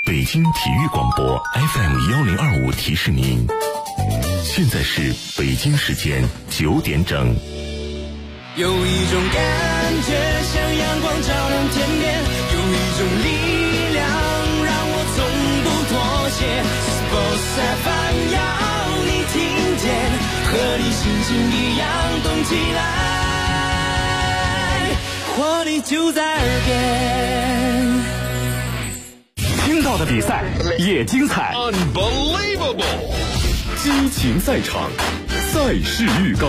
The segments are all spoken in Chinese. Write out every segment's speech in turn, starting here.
北京体育广播 FM1025提示您，现在是北京时间9点整。 有一种感觉像阳光照亮天边，有一种力量让我从不妥协。Sports FM 要你听见，和你心情一样动起来，活力就在耳边。 听到的比赛也精彩 Unbelievable 激情赛场，赛事预告。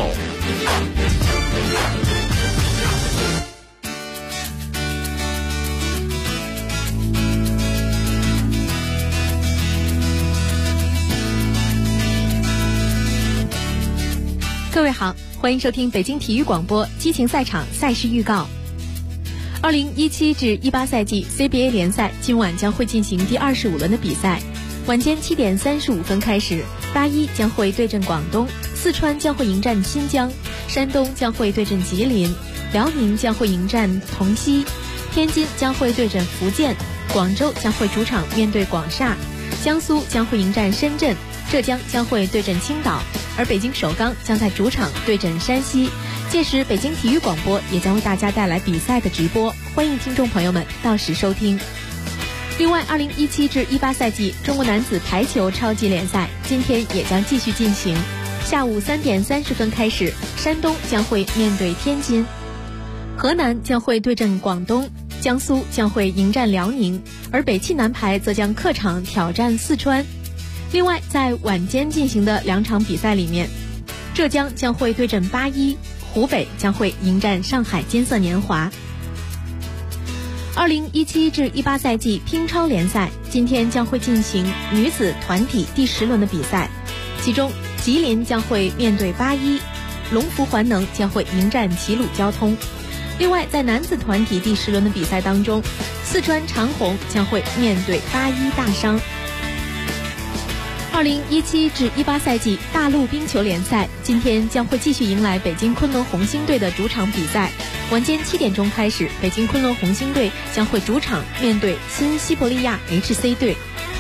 各位好，欢迎收听北京体育广播激情赛场赛事预告。2017至18赛季 CBA 联赛今晚将会进行第25轮的比赛。晚间7点35分开始，81将会对阵广东，四川将会迎战新疆，山东将会对阵吉林，辽宁将会迎战同曦，天津将会对阵福建，广州将会主场面对广厦，江苏将会迎战深圳，浙江将会对阵青岛，而北京首钢将在主场对阵山西。届时北京体育广播也将为大家带来比赛的直播，欢迎听众朋友们到时收听。另外2017至18赛季中国男子排球超级联赛今天也将继续进行。下午3点30分开始，山东将会面对天津，河南将会对阵广东，江苏将会迎战辽宁，而北汽男排则将客场挑战四川。另外在晚间进行的2场比赛里面，浙江将会对阵81，湖北将会迎战上海金色年华。2017至18赛季乒超联赛今天将会进行女子团体第10轮的比赛，其中吉林将会面对81，龙福环能将会迎战齐鲁交通。另外在男子团体第10轮的比赛当中，四川长虹将会面对81大商。2017至18赛季大陆冰球联赛今天将会继续迎来北京昆仑红星队的主场比赛。晚间7点钟开始，北京昆仑红星队将会主场面对新西伯利亚 HC 队。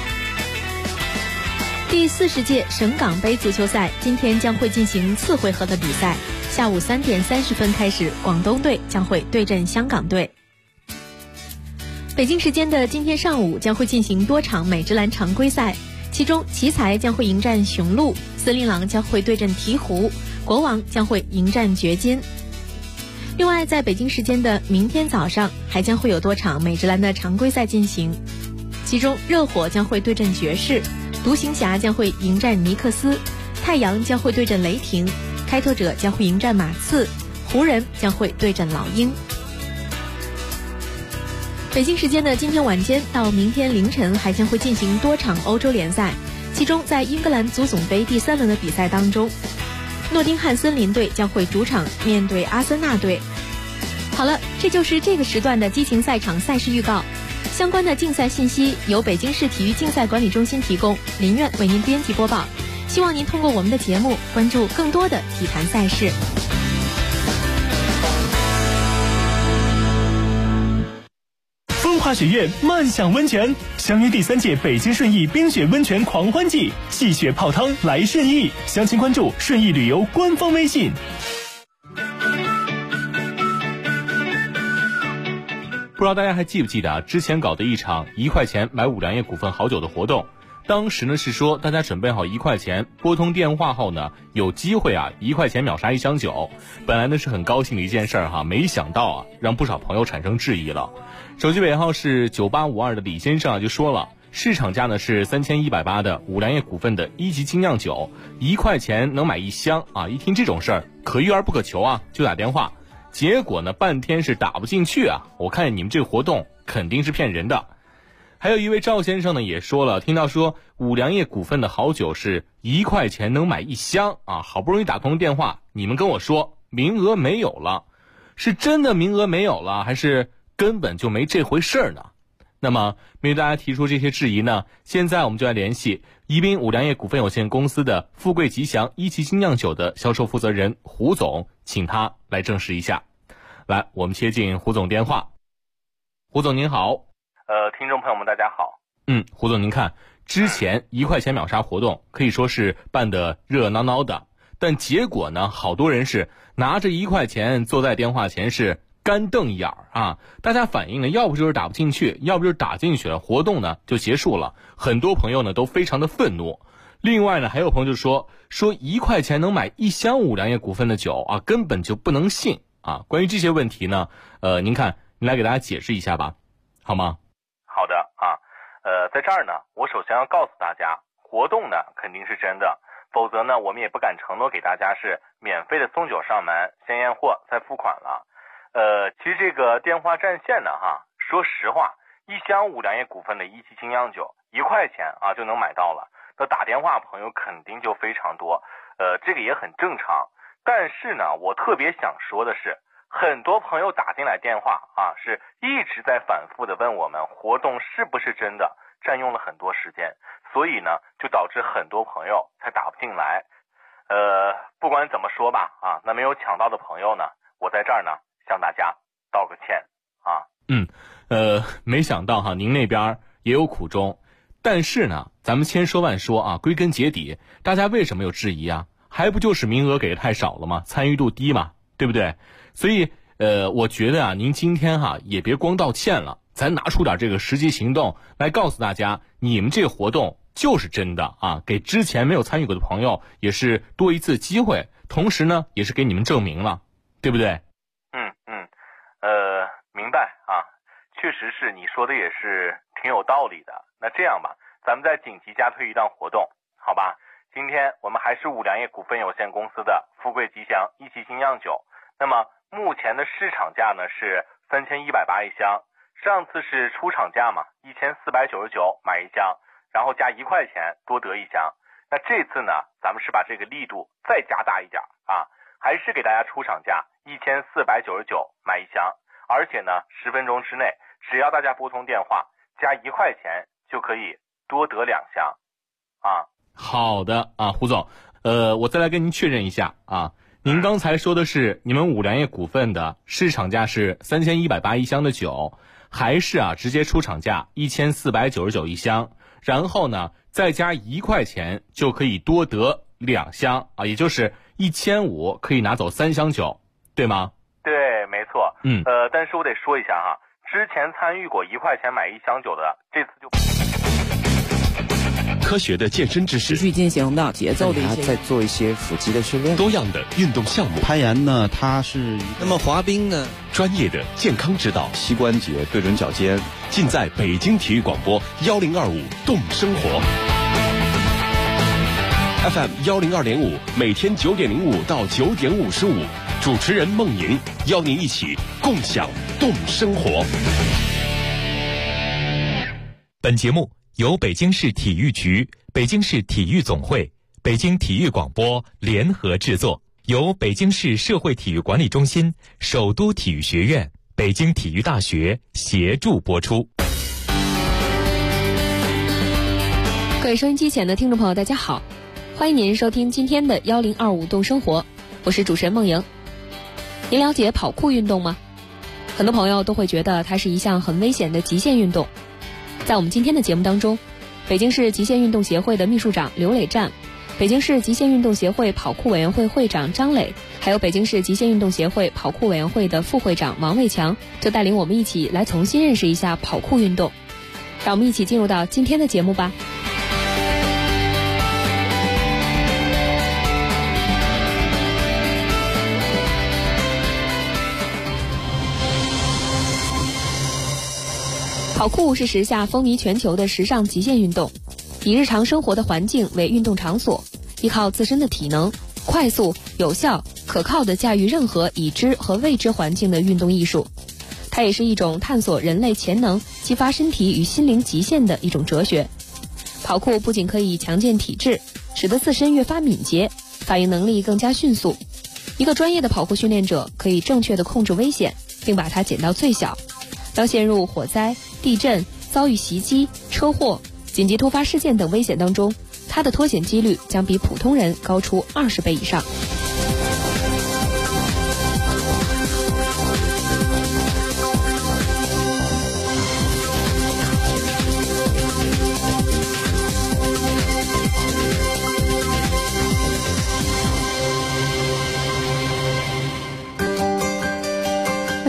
第40届省港杯足球赛今天将会进行次回合的比赛。下午3点30分开始，广东队将会对阵香港队。北京时间的今天上午将会进行多场美职篮常规赛，其中奇才将会迎战雄鹿，森林狼将会对阵鹈鹕，国王将会迎战掘金。另外在北京时间的明天早上还将会有多场美职篮的常规赛进行，其中热火将会对阵爵士，独行侠将会迎战尼克斯，太阳将会对阵雷霆，开拓者将会迎战马刺，湖人将会对阵老鹰。北京时间的今天晚间到明天凌晨还将会进行多场欧洲联赛，其中在英格兰足总杯第3轮的比赛当中，诺丁汉森林队将会主场面对阿森纳队。好了，这就是这个时段的激情赛场赛事预告。相关的竞赛信息由北京市体育竞赛管理中心提供，林苑为您编辑播报。希望您通过我们的节目关注更多的体坛赛事。 风华雪苑漫享温泉相约第3届北京顺义冰雪温泉狂欢季，戏雪泡汤来顺义，详情关注顺义旅游官方微信。 不知道大家还记不记得之前搞的一场1块钱买五粮液股份好酒的活动，当时呢是说大家准备好1块钱，拨通电话后呢有机会1块钱秒杀1箱酒。本来呢是很高兴的一件事儿没想到让不少朋友产生质疑了。手机尾号是9852的李先生就说了，市场价呢是3180的五粮液股份的1级精酿酒，1块钱能买1箱一听这种事儿可遇而不可求就打电话。结果呢半天是打不进去我看你们这个活动肯定是骗人的。还有一位赵先生呢也说了，听到说五粮液股份的好酒是1块钱能买1箱好不容易打通电话，你们跟我说名额没有了，是真的名额没有了，还是根本就没这回事儿呢？那么面对大家提出这些质疑呢，现在我们就来联系宜宾五粮液股份有限公司的富贵吉祥1级精酿酒的销售负责人胡总，请他来证实一下。来，我们接进胡总电话。胡总您好。 听众朋友们大家好。 胡总您看，之前1块钱秒杀活动可以说是办得热热闹闹的，但结果呢，好多人是拿着1块钱坐在电话前是干瞪眼啊！大家反映呢，要不就是打不进去，要不就是打进去了，活动呢就结束了。很多朋友呢都非常的愤怒。另外呢，还有朋友就说1块钱能买1箱5粮液股份的酒啊，根本就不能信啊！关于这些问题呢，您来给大家解释一下吧，好吗？ 好的啊，在这儿呢，我首先要告诉大家，活动呢肯定是真的，否则呢，我们也不敢承诺给大家是免费的送酒上门，先验货再付款了。其实这个电话占线呢，说实话，1箱5粮液股份的一级精酿酒1块钱啊就能买到了。那打电话朋友肯定就非常多，这个也很正常。但是呢，我特别想说的是，很多朋友打进来电话啊，是一直在反复的问我们活动是不是真的，占用了很多时间，所以呢，就导致很多朋友才打不进来。不管怎么说吧，啊，那没有抢到的朋友呢，我在这儿呢向大家道个歉啊。 没想到您那边也有苦衷。但是呢，咱们千说万说啊，归根结底，大家为什么有质疑啊？还不就是名额给的太少了吗？参与度低嘛，对不对？所以，我觉得您今天也别光道歉了，咱拿出点这个实际行动来告诉大家，你们这个活动就是真的啊，给之前没有参与过的朋友也是多一次机会，同时呢，也是给你们证明了，对不对？ 明白啊，确实是你说的也是挺有道理的。那这样吧，咱们再紧急加推一档活动，好吧？今天我们还是5粮液股份有限公司的富贵吉祥一级精酿酒，那么目前的市场价呢是3180一箱，上次是出厂价嘛，1499买1箱，然后加1块钱多得1箱。那这次呢，咱们是把这个力度再加大一点啊，还是给大家出厂价1499买1箱，而且呢10分钟之内，只要大家拨通电话加1块钱就可以多得2箱啊。 好的啊，胡总，我再来跟您确认一下啊，您刚才说的是你们5粮液股份的市场价是3180一箱的酒，还是直接出厂价1499一箱，然后呢再加1块钱就可以多得2箱啊，也就是1500可以拿走3箱酒，对吗？ 对，没错。但是我得说一下之前参与过1块钱买1箱酒的，这次就科学的健身知识， 持续进行的节奏的一些， 在做一些腹肌的训练， 多样的运动项目， 攀岩呢，它是那么滑冰呢， 专业的健康指导， 膝关节对准脚尖， 尽在北京体育广播1025动生活 FM 102.5，每天9点05到9点55，主持人孟莹邀您一起共享动生活。 本节目由北京市体育局、北京市体育总会、北京体育广播联合制作，由北京市社会体育管理中心、首都体育学院、北京体育大学协助播出。 各位收音机前的听众朋友，大家好，欢迎您收听今天的1025动生活，我是主持人孟莹。您了解跑酷运动吗？很多朋友都会觉得它是一项很危险的极限运动。在我们今天的节目当中，北京市极限运动协会的秘书长刘磊战，北京市极限运动协会跑酷委员会会长张磊，还有北京市极限运动协会跑酷委员会的副会长王卫强，就带领我们一起来重新认识一下跑酷运动。让我们一起进入到今天的节目吧。跑酷是时下风靡全球的时尚极限运动，以日常生活的环境为运动场所，依靠自身的体能，快速、有效、可靠地驾驭任何已知和未知环境的运动艺术。它也是一种探索人类潜能、激发身体与心灵极限的一种哲学。跑酷不仅可以强健体质，使得自身越发敏捷，反应能力更加迅速。一个专业的跑酷训练者可以正确地控制危险，并把它减到最小。当陷入火灾、地震、遭遇袭击、车祸、紧急突发事件等危险当中，他的脱险几率将比普通人高出20倍以上。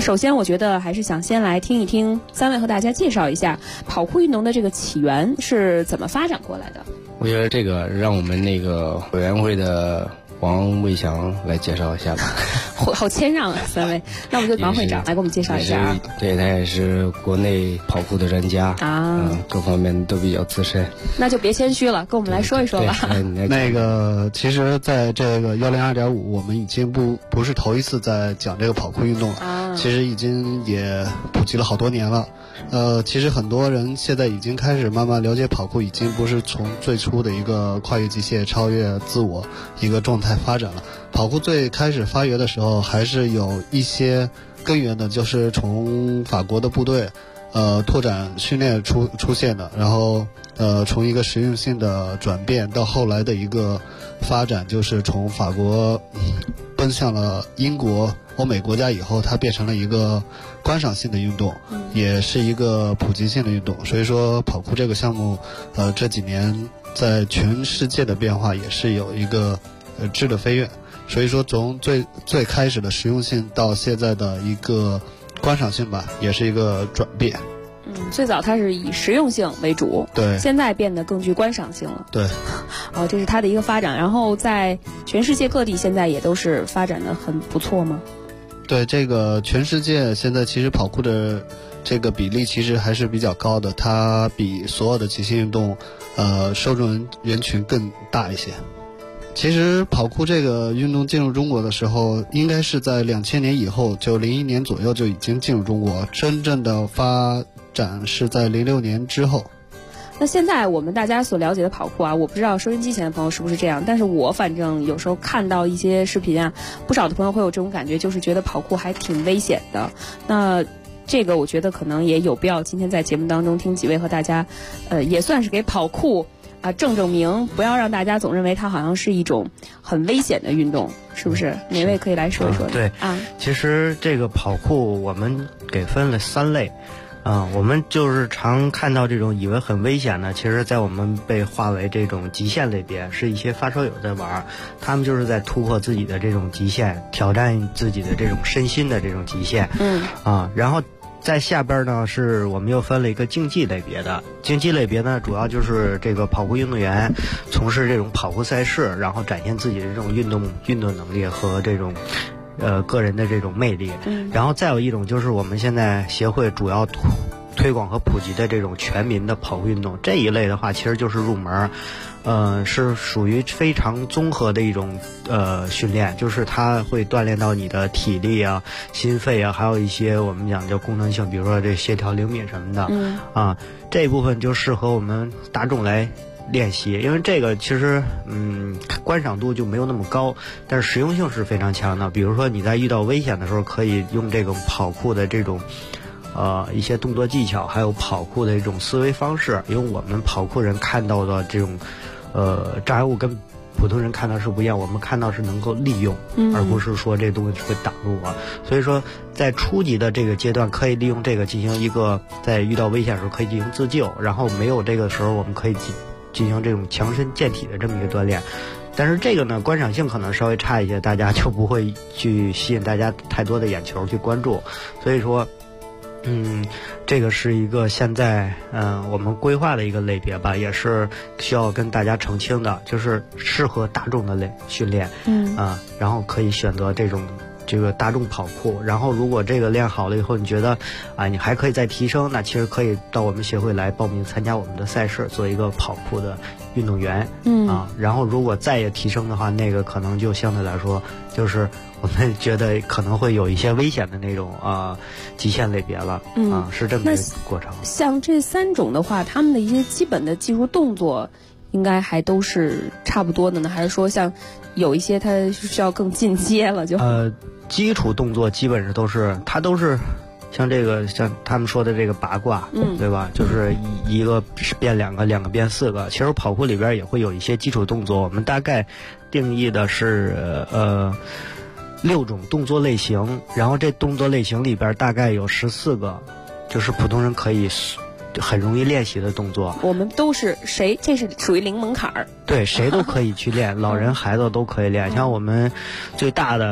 首先我觉得还是想先来听一听三位和大家介绍一下跑酷运动的这个起源是怎么发展过来的。 我觉得这个让我们那个委员会的王卫祥来介绍一下吧。 好谦让啊，三位。那我们就王会长来给我们介绍一下啊。 对，他也是国内跑酷的专家啊， 各方面都比较资深。 那就别谦虚了，跟我们来说一说吧。 那个，其实在这个102.5，我们已经不是头一次在讲这个跑酷运动了。 啊， 其实已经也普及了好多年了。其实很多人现在已经开始慢慢了解跑酷，已经不是从最初的一个跨越极限、超越自我一个状态发展了。跑酷最开始发源的时候，还是有一些根源的，就是从法国的部队，拓展训练出现的，然后从一个实用性的转变到后来的一个发展，就是从法国奔向了英国、欧美国家以后，它变成了一个观赏性的运动，也是一个普及性的运动。所以说，跑酷这个项目，这几年在全世界的变化也是有一个质的飞跃。所以说，从最开始的实用性到现在的一个观赏性吧，也是一个转变。 最早它是以实用性为主， 对， 现在变得更具观赏性了， 对。 这是它的一个发展。然后在全世界各地现在也都是发展的很不错吗？ 对，这个全世界现在其实跑酷的这个比例其实还是比较高的，它比所有的极限运动，受众人群更大一些。其实跑酷这个运动进入中国的时候，应该是在2000年以后，就01年左右就已经进入中国，真正的发展是在06年之后。 那现在我们大家所了解的跑酷啊，我不知道收音机前的朋友是不是这样，但是我反正有时候看到一些视频啊，不少的朋友会有这种感觉，就是觉得跑酷还挺危险的。那这个我觉得可能也有必要今天在节目当中听几位和大家，也算是给跑酷正名，不要让大家总认为它好像是一种很危险的运动，是不是？哪位可以来说一说？ 对啊，其实这个跑酷我们给分了3类。我们就是常看到这种以为很危险的，其实在我们被划为这种极限类别，是一些发烧友在玩，他们就是在突破自己的这种极限，挑战自己的这种身心的这种极限。然后在下边呢，是我们又分了一个竞技类别的。竞技类别呢，主要就是这个跑酷运动员从事这种跑酷赛事，然后展现自己的这种运动能力和这种个人的这种魅力。然后再有一种就是我们现在协会主要推广和普及的这种全民的跑酷运动，这一类的话其实就是入门，是属于非常综合的一种训练，就是它会锻炼到你的体力啊、心肺啊，还有一些我们讲叫功能性，比如说这协调灵敏什么的。这一部分就适合我们大众来练习，因为这个其实观赏度就没有那么高，但是实用性是非常强的。比如说你在遇到危险的时候，可以用这种跑酷的这种一些动作技巧，还有跑酷的一种思维方式，因为我们跑酷人看到的这种障碍物跟普通人看到是不一样，我们看到是能够利用，而不是说这东西会挡住我。所以说在初级的这个阶段，可以利用这个进行一个在遇到危险的时候可以进行自救，然后没有这个时候我们可以进行这种强身健体的这么一个锻炼。但是这个呢，观赏性可能稍微差一些，大家就不会去吸引大家太多的眼球去关注。所以说这个是一个现在我们规划的一个类别吧，也是需要跟大家澄清的，就是适合大众的训练。然后可以选择这个大众跑酷，然后如果这个练好了以后，你觉得你还可以再提升，那其实可以到我们协会来报名参加我们的赛事，做一个跑酷的运动员。然后如果再也提升的话，那个可能就相对来说就是我们觉得可能会有一些危险的那种极限类别了。是这么一个过程。 像这3种的话，他们的一些基本的技术动作应该还都是差不多的呢，还是说像有一些它需要更进阶了？ 基础动作基本上都是像他们说的这个拔挂，对吧？就是一个变2个，2个变4个。其实跑酷里边也会有一些基础动作，我们大概定义的是6种动作类型，然后这动作类型里边大概有14个，就是普通人可以很容易练习的动作。 我们都是这是属于零门槛儿， 对，谁都可以去练，老人孩子都可以练。像我们最大的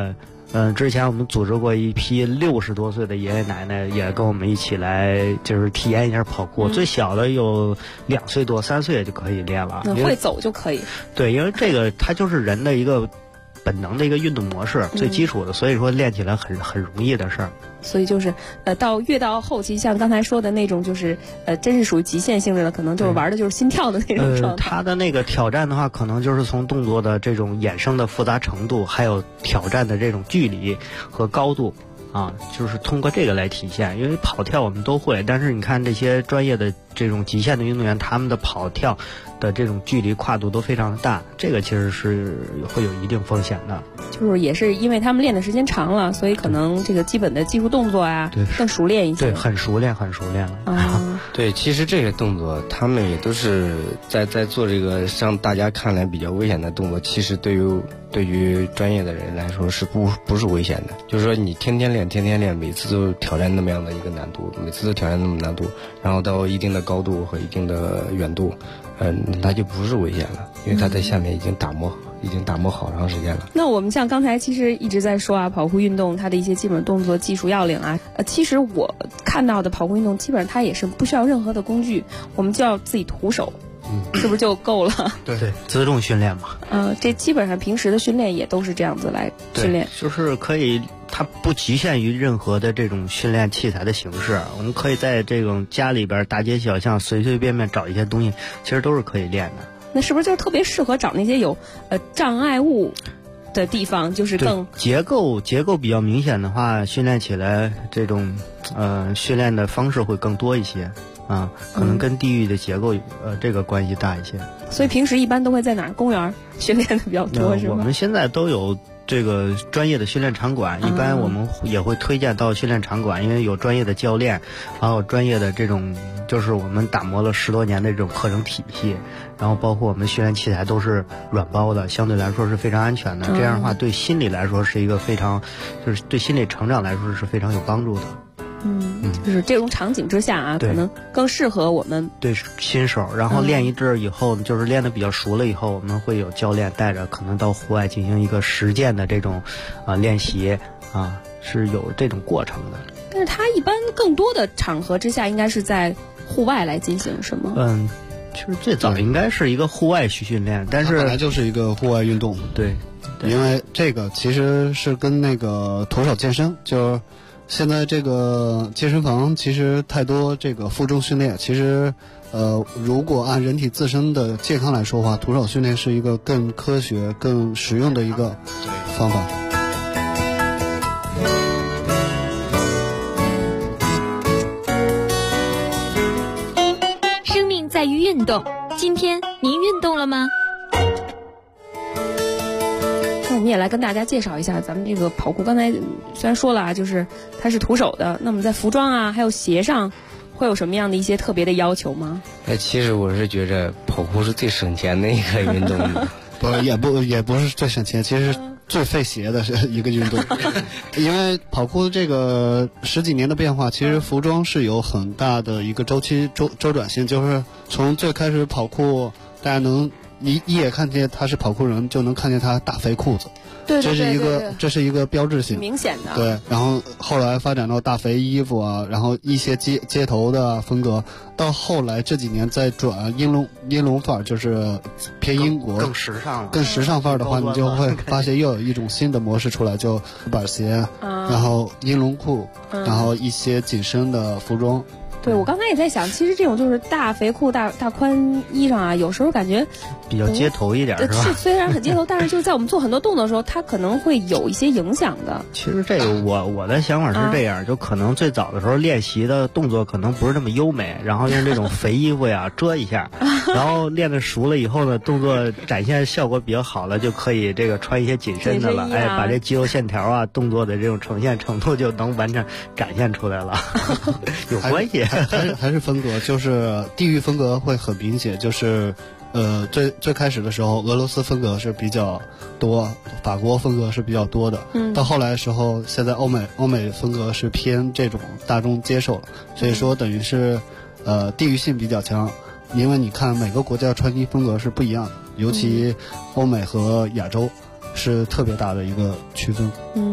之前我们组织过一批60多岁的爷爷奶奶，也跟我们一起来，就是体验一下跑酷。最小的有2岁多、3岁就可以练了， 会走就可以。 对，因为这个它就是人的一个本能的一个运动模式，最基础的，所以说练起来很容易的事儿。 所以就是越到后期，像刚才说的那种，就是真是属于极限性质的，可能就是玩的就是心跳的那种状态。 他的那个挑战的话，可能就是从动作的这种衍生的复杂程度，还有挑战的这种距离和高度啊，就是通过这个来体现。因为跑跳我们都会，但是你看这些专业的这种极限的运动员，他们的跑跳的这种距离跨度都非常的大，这个其实是会有一定风险的。 就是也是因为他们练的时间长了，所以可能这个基本的技术动作啊更熟练一些。 对，很熟练了。 对，其实这些动作他们也都是在做这个让大家看来比较危险的动作，其实对于专业的人来说是不是危险的。就是说你天天练，每次都挑战那么样的一个难度，然后到一定的高度和一定的远度，它就不是危险了，因为它在下面已经打磨好长时间了。 那我们像刚才其实一直在说啊，跑酷运动它的一些基本动作、技术要领啊，其实我看到的跑酷运动基本上它也是不需要任何的工具，我们就要自己徒手。是不是就够了？ 对，自重训练嘛。 这基本上平时的训练也都是这样子来训练。 就是可以，它不局限于任何的这种训练器材的形式，我们可以在这种家里边大街小巷随随便便找一些东西，其实都是可以练的。 那是不是就特别适合找那些有障碍物的地方，就是更结构比较明显的话，训练起来这种训练的方式会更多一些。可能跟地域的结构这个关系大一些。 所以平时一般都会在哪儿？公园训练的比较多，是吧？ 我们现在都有这个专业的训练场馆，一般我们也会推荐到训练场馆，因为有专业的教练，还有专业的这种，就是我们打磨了10多年的这种课程体系，然后包括我们训练器材都是软包的，相对来说是非常安全的。这样的话，对心理来说是一个非常，就是对心理成长来说是非常有帮助的。 就是这种场景之下啊，可能更适合我们对新手。然后练一阵以后，就是练得比较熟了以后，我们会有教练带着，可能到户外进行一个实践的这种练习啊，是有这种过程的。 但是它一般更多的场合之下，应该是在户外来进行，是吗？ 其实最早应该是一个户外训练，但是本来就是一个户外运动。 对， 因为这个其实是跟那个徒手健身就是。现在这个健身房其实太多这个负重训练，其实如果按人体自身的健康来说的话，徒手训练是一个更科学、更实用的一个方法。 生命在于运动，今天您运动了吗？ 我们也来跟大家介绍一下咱们这个跑酷。刚才虽然说了啊，就是它是徒手的，那么在服装啊还有鞋上会有什么样的一些特别的要求吗？ 其实我是觉着跑酷是最省钱的一个运动。 也不是最省钱，其实最费鞋的是一个运动。因为跑酷这个10几年的变化，其实服装是有很大的一个周转性，就是从最开始跑酷大家能一眼看见他是跑酷人，就能看见他大肥裤子。 对， 这是一个标志性， 明显的。 对，然后后来发展到大肥衣服啊，然后一些街头的风格，到后来这几年再转英伦范儿，就是偏英国更时尚了。 更时尚范儿的话，你就会发现又有一种新的模式出来，就板鞋，然后英伦裤，然后一些紧身的服装。 对，我刚才也在想，其实这种就是大肥裤、大宽衣裳啊，有时候感觉比较街头一点，是吧？ 是，虽然很街头，但是就是在我们做很多动作的时候，它可能会有一些影响的。 其实这个我的想法是这样，就可能最早的时候练习的动作可能不是那么优美，然后用这种肥衣服呀遮一下，然后练得熟了以后呢，动作展现效果比较好了，就可以这个穿一些紧身的了，把这肌肉线条啊、动作的这种呈现程度就能完全展现出来了，有关系。 还是风格，就是地域风格会很明显，就是最开始的时候，俄罗斯风格是比较多，法国风格是比较多的。到后来的时候，现在欧美风格是偏这种大众接受了，所以说等于是地域性比较强。因为你看每个国家穿衣风格是不一样的，尤其欧美和亚洲是特别大的一个区分。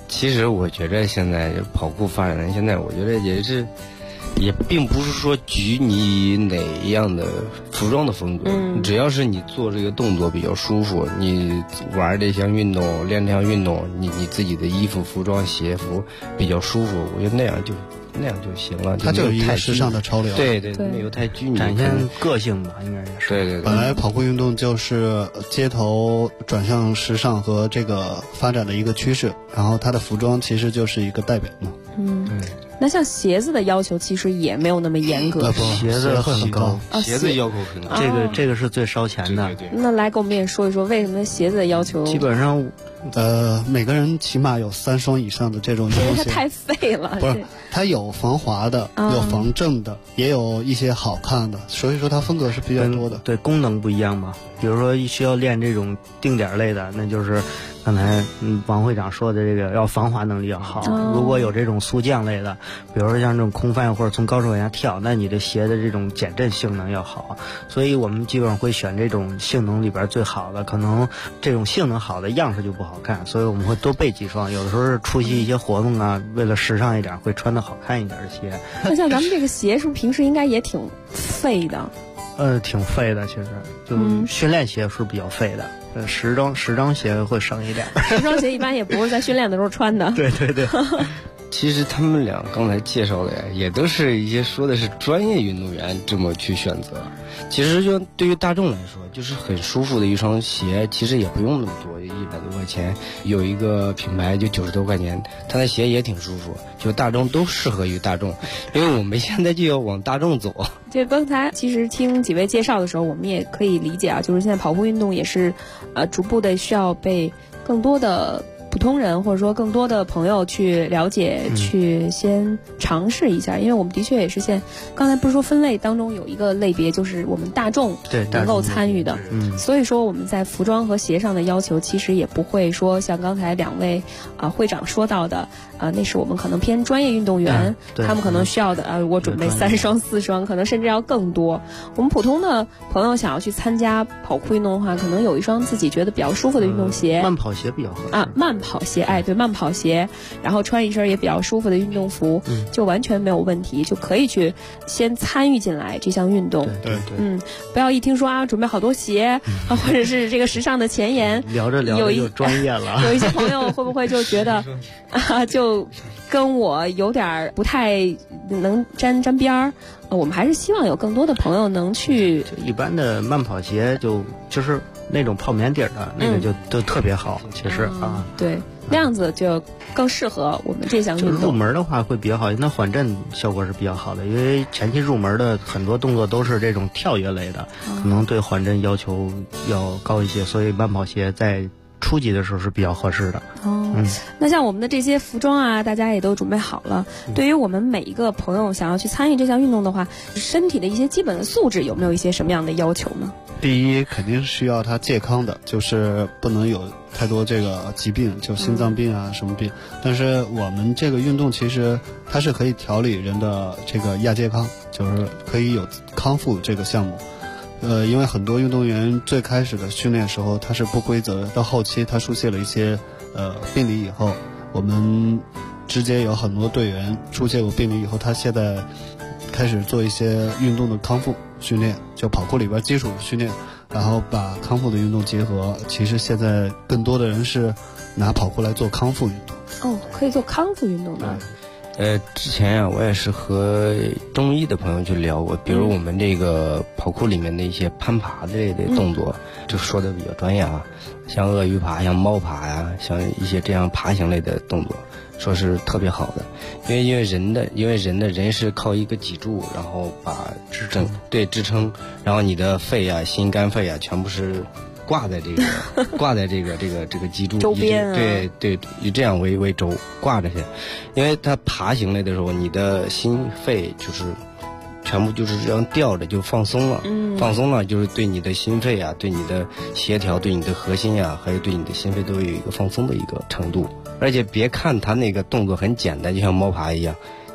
其实我觉得现在跑酷发展，现在我觉得也并不是说拘泥哪一样的服装的风格，只要是你做这个动作比较舒服，你玩这项运动、练这项运动，你自己的衣服、服装、鞋服比较舒服，我觉得那样就行了。 它就是一个时尚的潮流， 对，没有太拘泥， 展现个性吧，应该也是。 对。 本来跑酷运动就是街头转向时尚和这个发展的一个趋势，然后它的服装其实就是一个代表嘛。 那像鞋子的要求其实也没有那么严格， 鞋子很高， 鞋子要求很高， 这个是最烧钱的。 对。 那来给我们也说一说，为什么鞋子的要求？ 基本上， 每个人起码有3双以上的这种运动鞋。 它太废了。 不是，它有防滑的，有防震的，也有一些好看的，所以说它风格是比较多的。 对，功能不一样嘛。比如说需要练这种定点类的，那就是刚才王会长说的这个要防滑能力要好。如果有这种速降类的，比如说像这种空翻或者从高处往下跳，那你的鞋的这种减震性能要好。所以我们基本上会选这种性能里边最好的，可能这种性能好的样式就不好看，所以我们会多备几双。有的时候是出席一些活动啊，为了时尚一点，会穿得好看一点的鞋。 那像咱们这个鞋是不是平时应该也挺废的？ 挺废的，其实就训练鞋是比较废的，时装鞋会省一点。 时装鞋一般也不是在训练的时候穿的。 对。 其实他们俩刚才介绍的呀，也都是一些说的是专业运动员这么去选择。其实就对于大众来说，就是很舒服的一双鞋，其实也不用那么多，100多块钱。有一个品牌就90多块钱，它的鞋也挺舒服，就大众都适合于大众。因为我们现在就要往大众走。 就刚才其实听几位介绍的时候，我们也可以理解啊，就是现在跑步运动也是逐步的需要被更多的普通人或者说更多的朋友去了解，去先尝试一下。因为我们的确也是刚才不是说分类当中有一个类别就是我们大众能够参与的，所以说我们在服装和鞋上的要求其实也不会说像刚才2位会长说到的那是我们可能偏专业运动员，他们可能需要的我准备3双4双，可能甚至要更多。我们普通的朋友想要去参加跑酷运动的话，可能有一双自己觉得比较舒服的运动鞋， 慢跑鞋比较合适慢跑鞋，对，慢跑鞋，然后穿一身也比较舒服的运动服，就完全没有问题，就可以去先参与进来这项运动。 对。 不要一听说不准备好多鞋或者是这个时尚的前沿， 聊着就专业了。 有一些朋友会不会就觉得就跟我有点不太能沾边儿？我们还是希望有更多的朋友能去。 一般的慢跑鞋就是那种泡棉底儿的那个就特别好，其实对，那样子就更适合我们这项运动。 入门的话会比较好，那缓震效果是比较好的，因为前期入门的很多动作都是这种跳跃类的，可能对缓震要求要高一些，所以慢跑鞋在初级的时候是比较合适的。 那像我们的这些服装大家也都准备好了。对于我们每一个朋友想要去参与这项运动的话，身体的一些基本的素质有没有一些什么样的要求呢？ 第一，肯定是需要他健康的，就是不能有太多这个疾病，就心脏病什么病。但是我们这个运动其实它是可以调理人的这个亚健康，就是可以有康复这个项目。因为很多运动员最开始的训练时候他是不规则的，到后期他出现了一些病理以后，我们之间有很多队员出现过病理以后，他现在开始做一些运动的康复训练，就跑酷里边基础训练，然后把康复的运动结合。其实现在更多的人是拿跑酷来做康复运动。 可以做康复运动的。 之前我也是和中医的朋友去聊过，比如我们这个跑酷里面的一些攀爬之类的动作，就说的比较专业像鳄鱼爬、像猫爬像一些这样爬行类的动作，说是特别好的。因为人是靠一个脊柱，然后把支撑，然后你的肺心肝肺全部是挂在这个脊柱周边对，以这样为轴挂着去。因为它爬行类的时候，你的心肺就是全部就是这样吊着，就放松了。放松了就是对你的心肺对你的协调，对你的核心还有对你的心肺都有一个放松的一个程度。而且别看它那个动作很简单，就像猫爬一样，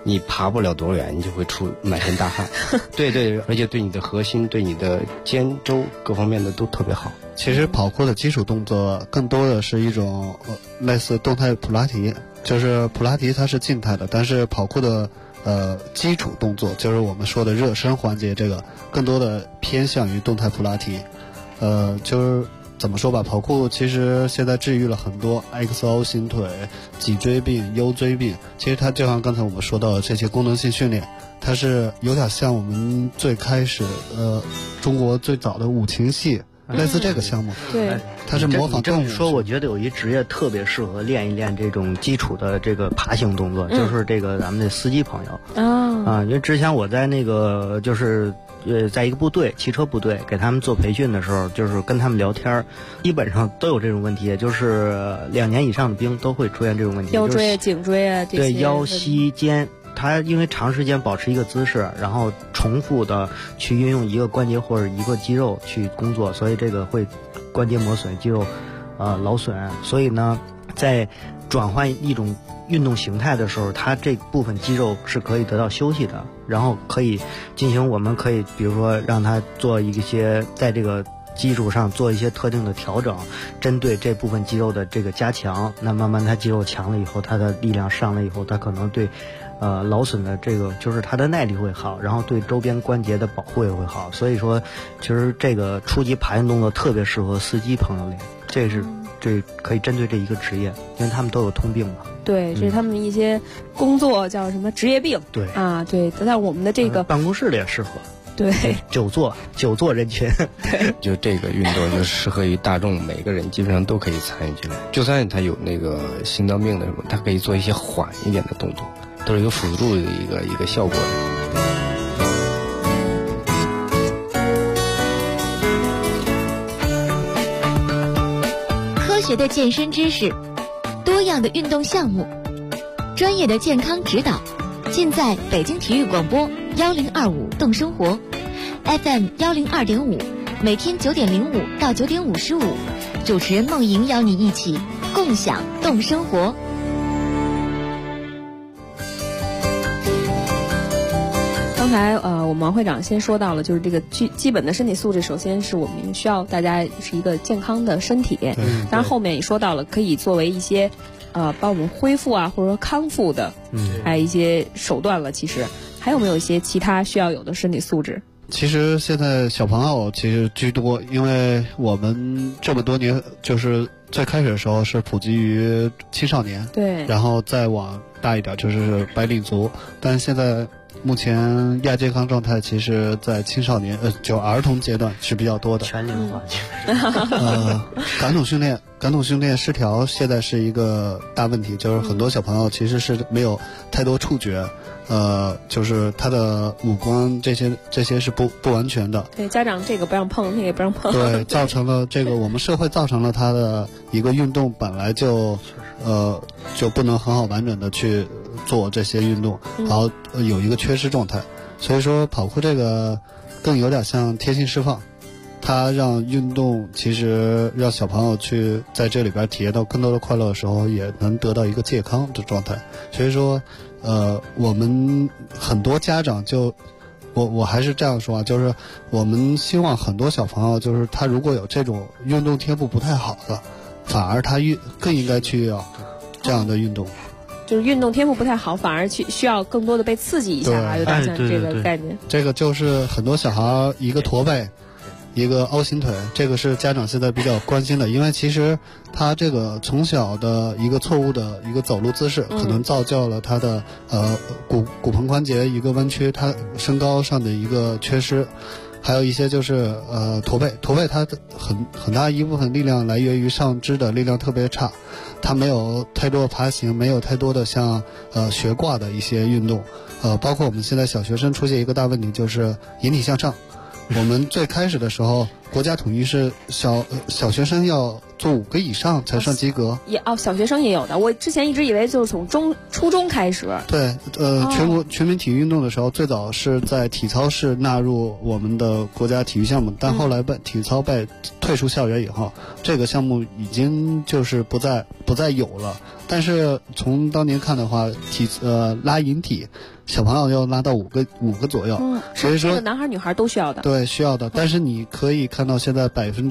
你爬不了多远，你就会出满身大汗。对对，而且对你的核心、对你的肩周各方面的都特别好。 其实跑酷的基础动作更多的是一种类似动态普拉提，就是普拉提它是静态的，但是跑酷的基础动作就是我们说的热身环节，这个更多的偏向于动态普拉提。就是怎么说吧，跑酷其实现在治愈了很多 XO 型腿、脊椎病、腰椎病。其实它就像刚才我们说到的这些功能性训练，它是有点像我们最开始中国最早的五禽戏，类似这个项目。 对， 它是模仿动物。 说，我觉得有一职业特别适合练一练这种基础的这个爬行动作，就是这个咱们的司机朋友。因为之前我在那个就是在一个部队，汽车部队给他们做培训的时候，就是跟他们聊天，基本上都有这种问题，就是2年以上的兵都会出现这种问题， 腰椎、颈椎啊这些。 对，腰、膝、肩。他因为长时间保持一个姿势，然后重复的去运用一个关节或者一个肌肉去工作，所以这个会关节磨损、肌肉劳损。所以呢，在转换一种运动形态的时候，它这部分肌肉是可以得到休息的，然后可以进行，我们可以比如说让它做一些在这个基础上做一些特定的调整，针对这部分肌肉的这个加强。那慢慢它肌肉强了以后，它的力量上来以后，它可能对劳损的这个就是它的耐力会好，然后对周边关节的保护也会好。所以说其实这个初级爬行动作特别适合司机朋友练，这可以针对这一个职业，因为他们都有通病嘛。 对，这是他们一些工作叫什么职业病。 对啊，对，在我们的这个办公室里也适合。 对， 久坐人群。 对， 就这个运动就适合于大众，每个人基本上都可以参与进来。就算他有那个心脏病的什么，他可以做一些缓一点的动作，都是有辅助的一个效果的。 科学的健身知识，多样的运动项目，专业的健康指导，尽在北京体育广播1025动生活 FM 102.5，每天9点05到9点55，主持人梦莹邀你一起共享动生活。 刚才我们王会长先说到了，就是这个基本的身体素质，首先是我们需要大家是一个健康的身体。当然后面也说到了，可以作为一些帮我们恢复啊或者说康复的一些手段了。其实还有没有一些其他需要有的身体素质？ 其实现在小朋友其实居多，因为我们这么多年就是最开始的时候是普及于青少年， 对， 然后再往大一点就是白领族，但现在目前亚健康状态其实在青少年就儿童阶段是比较多的。 全龄化。 感统训练失调现在是一个大问题，就是很多小朋友其实是没有太多触觉，就是他的五官这些是不完全的。 对，家长这个不让碰，那个也不让碰。 对，造成了这个我们社会造成了他的一个运动本来就不能很好完整的去做这些运动，然后有一个缺失状态。所以说跑酷这个更有点像天性释放，它让运动其实让小朋友去在这里边体验到更多的快乐的时候，也能得到一个健康的状态。所以说我们很多家长我还是这样说啊，就是我们希望很多小朋友，就是他如果有这种运动天赋不太好的，反而他更应该去这样的运动。 就是运动天赋不太好，反而需要更多的被刺激一下，有点像这个概念。 这个就是很多小孩一个驼背，一个凹形腿，这个是家长现在比较关心的，因为其实他这个从小的一个错误的一个走路姿势，可能造就了他的骨盆关节一个弯曲，他身高上的一个缺失。还有一些就是驼背它很大一部分力量来源于上肢的力量特别差，它没有太多的爬行，没有太多的像悬挂的一些运动，包括我们现在小学生出现一个大问题，就是引体向上。我们最开始的时候，国家统一是小学生要做5个以上才算及格。 小学生也有的。我之前一直以为就是从初中开始。 对，全民体育运动的时候，最早是在体操是纳入我们的国家体育项目，但后来体操被退出校园以后，这个项目已经就是不再有了。 但是从当年看的话，拉引体，小朋友要拉到五个左右，所以说男孩女孩都需要的。 对，需要的。但是你可以看到，现在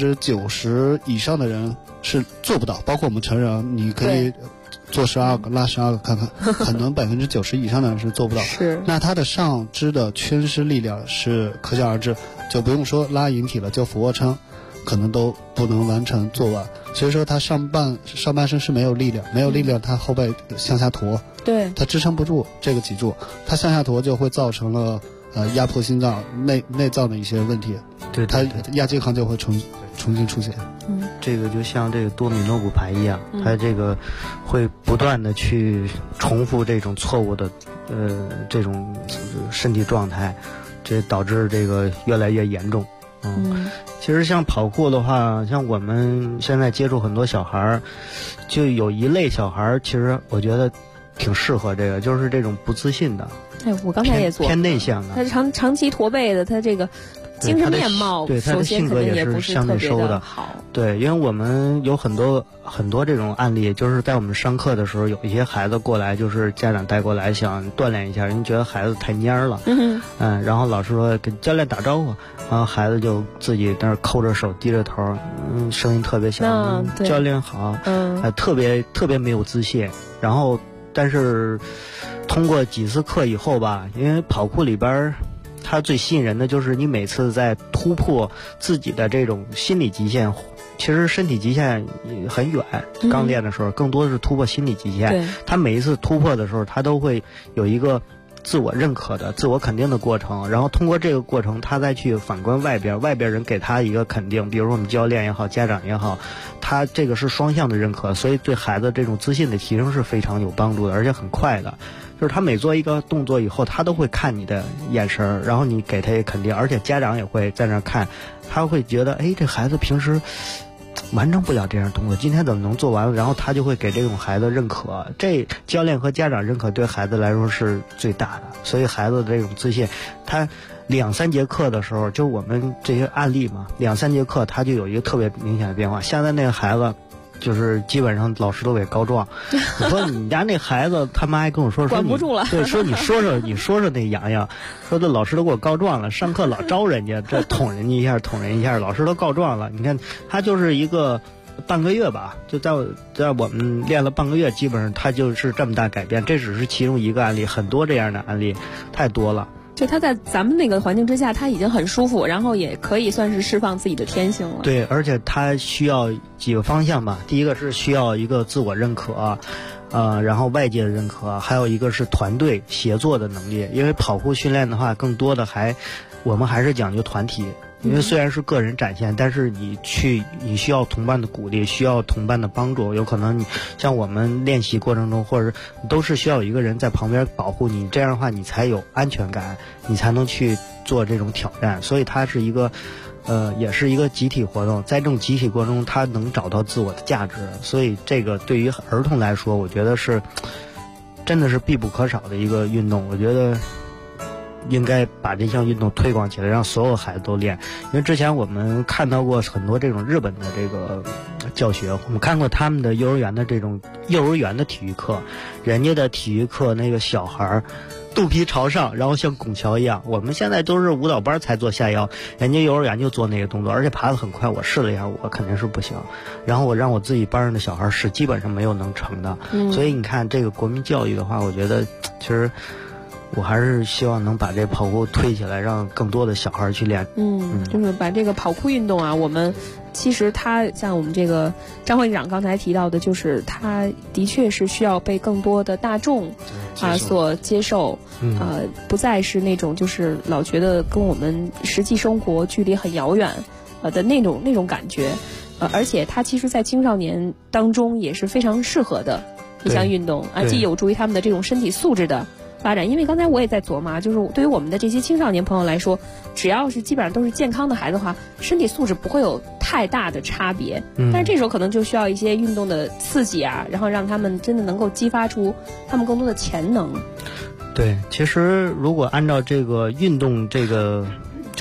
90%以上的人是做不到，包括我们成人，你可以做12个，拉12个看看，可能90%以上的人是做不到。 是。 那他的上肢的圈施力量是可想而知，就不用说拉引体了，就俯卧撑，可能都不能完成做完。所以说他上半身是没有力量，没有力量，他后背向下驼， 对， 他支撑不住这个脊柱，他向下驼就会造成了压迫心脏内脏的一些问题， 对， 他亚健康就会重新出现。 这个就像这个多米诺骨牌一样，它这个会不断的去重复这种错误的这种身体状态，这导致这个越来越严重。其实像跑酷的话，像我们现在接触很多小孩儿，就有一类小孩儿，其实我觉得挺适合这个，就是这种不自信的。 哎，我刚才也做偏内向的， 他长期驼背的，他这个精神面貌， 对他的性格也是相对收的好。 对，因为我们有很多这种案例，就是在我们上课的时候，有一些孩子过来，就是家长带过来想锻炼一下，人觉得孩子太蔫了，然后老师说跟教练打招呼，然后孩子就自己在那抠着手低着头，声音特别小，教练好，特别没有自信。然后但是通过几次课以后吧，因为跑酷里边它最吸引人的就是你每次在突破自己的这种心理极限，其实身体极限很远，刚练的时候更多的是突破心理极限。他每一次突破的时候，他都会有一个自我认可的、自我肯定的过程，然后通过这个过程，他再去反观外边人给他一个肯定，比如说我们教练也好，家长也好，他这个是双向的认可，所以对孩子这种自信的提升是非常有帮助的，而且很快的。就是他每做一个动作以后，他都会看你的眼神，然后你给他也肯定，而且家长也会在那看，他会觉得，哎，这孩子平时完成不了这样动作，今天怎么能做完了？然后他就会给这种孩子认可，这教练和家长认可对孩子来说是最大的，所以孩子的这种自信，他2-3节课的时候，就我们这些案例嘛，2-3节课他就有一个特别明显的变化。现在那个孩子就是基本上老师都给告状，我说你家那孩子他妈还跟我说管不住了， 对，说你说说那洋洋，说这老师都给我告状了，上课老招人家，这捅人一下，老师都告状了。你看他就是一个半个月吧，就在我们练了半个月，基本上他就是这么大改变，这只是其中一个案例，很多这样的案例太多了。 就他在咱们那个环境之下，他已经很舒服，然后也可以算是释放自己的天性了。 对，而且他需要几个方向吧。第一个是需要一个自我认可，然后外界的认可，还有一个是团队协作的能力。因为跑酷训练的话，更多的我们还是讲究团体。因为虽然是个人展现，但是你需要同伴的鼓励，需要同伴的帮助。有可能你像我们练习过程中，或者都是需要有一个人在旁边保护你，这样的话你才有安全感，你才能去做这种挑战。所以它是一个也是一个集体活动，在这种集体过程中，他能找到自我的价值。所以这个对于儿童来说，我觉得是真的是必不可少的一个运动。我觉得应该把这项运动推广起来，让所有孩子都练。因为之前我们看到过很多这种日本的这个教学，我们看过他们的幼儿园的这种幼儿园的体育课，人家的体育课那个小孩肚皮朝上，然后像拱桥一样。我们现在都是舞蹈班才做下腰，人家幼儿园就做那个动作，而且爬得很快。我试了一下，我肯定是不行。然后我让我自己班上的小孩试，基本上没有能成的。所以你看这个国民教育的话，我觉得其实我还是希望能把这跑酷推起来，让更多的小孩去练。 就是把这个跑酷运动啊，我们其实它像我们这个张会长刚才提到的，就是它的确是需要被更多的大众所接受，不再是那种就是老觉得跟我们实际生活距离很遥远的那种感觉，而且它其实在青少年当中也是非常适合的一项运动既有助于他们的这种身体素质的发展。因为刚才我也在琢磨，就是对于我们的这些青少年朋友来说，只要是基本上都是健康的孩子的话，身体素质不会有太大的差别。但是这时候可能就需要一些运动的刺激啊，然后让他们真的能够激发出他们更多的潜能。 对，其实如果按照这个运动这个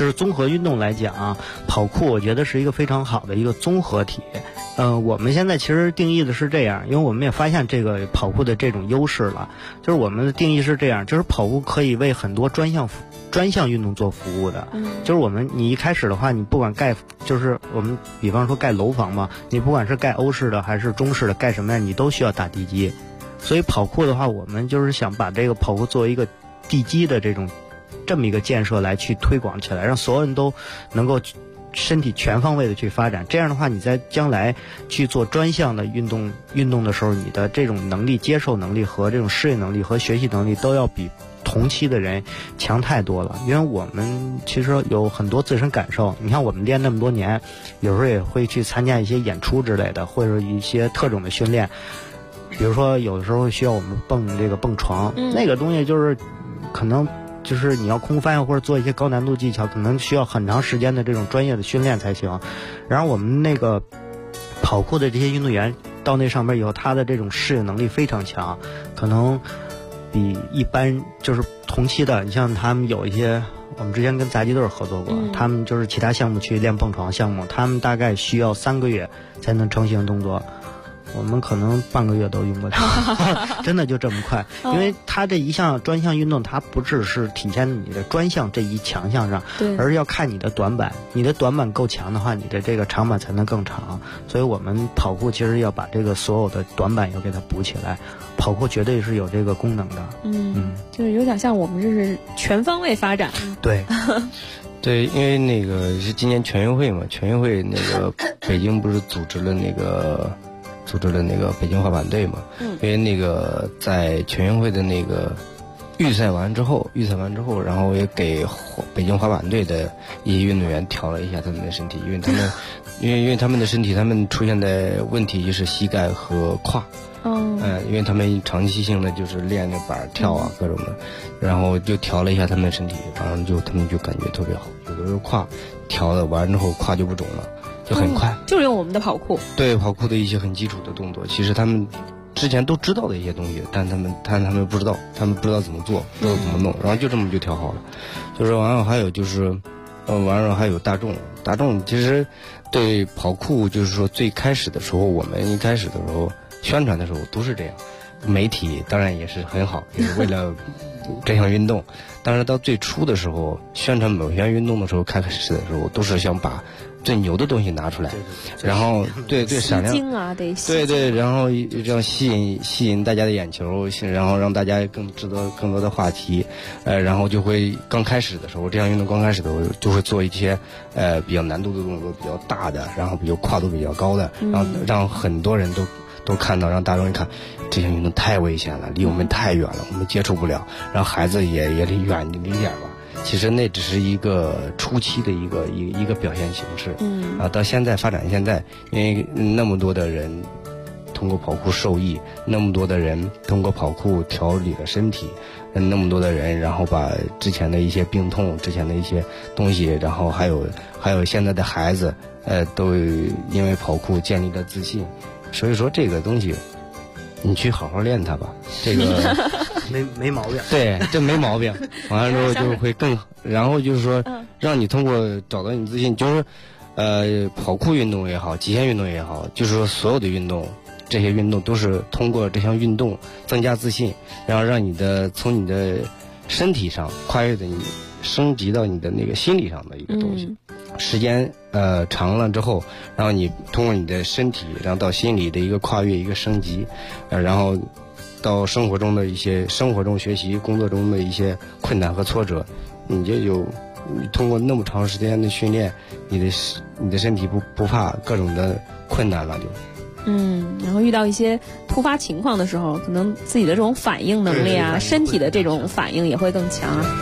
就是综合运动来讲，跑酷我觉得是一个非常好的一个综合体。我们现在其实定义的是这样，因为我们也发现这个跑酷的这种优势了，就是我们的定义是这样，就是跑酷可以为很多专项运动做服务的。就是你一开始的话，你不管就是我们比方说盖楼房嘛，你不管是盖欧式的还是中式的，盖什么样你都需要打地基。所以跑酷的话，我们就是想把这个跑酷作为一个地基的这么一个建设来去推广起来，让所有人都能够身体全方位的去发展。这样的话，你在将来去做专项的运动的时候，你的这种能力、接受能力和这种适应能力和学习能力都要比同期的人强太多了。因为我们其实有很多自身感受，你看我们练那么多年，有时候也会去参加一些演出之类的，或者一些特种的训练。比如说有的时候需要我们蹦床，那个东西就是可能就是你要空翻或者做一些高难度技巧，可能需要很长时间的这种专业的训练才行。然后我们那个跑酷的这些运动员到那上面以后，他的这种适应能力非常强，可能比一般就是同期的，你像他们有一些，我们之前跟杂技队合作过，他们就是其他项目去练蹦床项目，他们大概需要3个月才能成型动作。我们可能半个月都用不了真的就这么快。因为它这一项专项运动，它不只是体现你的专项这一强项上，而是要看你的短板，你的短板够强的话，你的这个长板才能更长。所以我们跑酷其实要把这个所有的短板要给它补起来，跑酷绝对是有这个功能的。 就是有点像我们这是全方位发展。 对对，因为那个是今年全运会嘛，全运会那个北京不是组织了那个北京滑板队嘛，因为那个在全运会的那个预赛完之后，然后也给北京滑板队的一些运动员调了一下他们的身体，因为他们的身体他们出现的问题就是膝盖和胯。因为他们长期性的就是练那板跳啊各种的，然后就调了一下他们的身体，然后他们就感觉特别好。有的时候胯调了完之后胯就不肿了，就很快。 就是用我们的跑酷。 对，跑酷的一些很基础的动作，其实他们之前都知道的一些东西，但他们不知道，怎么做，不知道怎么弄，然后就这么就调好了。就是完了还有就是完了还有大众其实对跑酷就是说最开始的时候，我们一开始的时候宣传的时候都是这样，媒体当然也是很好，也是为了这项运动。但是到最初的时候，宣传某项运动的时候，开始的时候都是想把最牛的东西拿出来，然后对闪亮对，然后这样吸引大家的眼球，然后让大家更知道更多的话题，然后就会刚开始的时候，这项运动刚开始的时候就会做一些比较难度的动作，比较大的，然后比较跨度比较高的，然后让很多人都看到，让大众一看这项运动太危险了，离我们太远了，我们接触不了，让孩子也离远一点吧。其实那只是一个初期的一个表现形式，到现在发展现在，因为那么多的人通过跑酷受益，那么多的人通过跑酷调理了身体，那么多的人然后把之前的一些病痛、之前的一些东西，然后还有现在的孩子，都因为跑酷建立了自信。所以说这个东西你去好好练它吧，这个没毛病。 对，这没毛病。完了之后就会更，然后就是说让你通过找到你自信，就是跑酷运动也好，极限运动也好，就是说所有的运动，这些运动都是通过这项运动增加自信，然后让你从你的身体上跨越的你升级到你的那个心理上的一个东西。时间长了之后，然后你通过你的身体，然后到心理的一个跨越，一个升级，然后到生活中学习、工作中的一些困难和挫折，你通过那么长时间的训练，你的身体不怕各种的困难了就。 然后遇到一些突发情况的时候，可能自己的这种反应能力啊，身体的这种反应也会更强啊。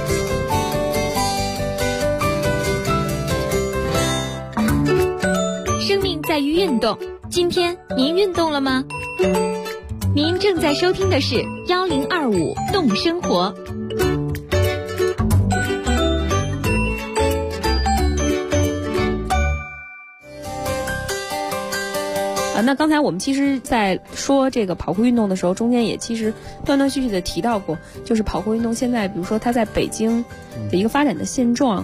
生命在于运动，今天您运动了吗？您正在收听的是1025动生活。 那刚才我们其实在说这个跑酷运动的时候，中间也其实断断续续的提到过，就是跑酷运动现在比如说它在北京的一个发展的现状。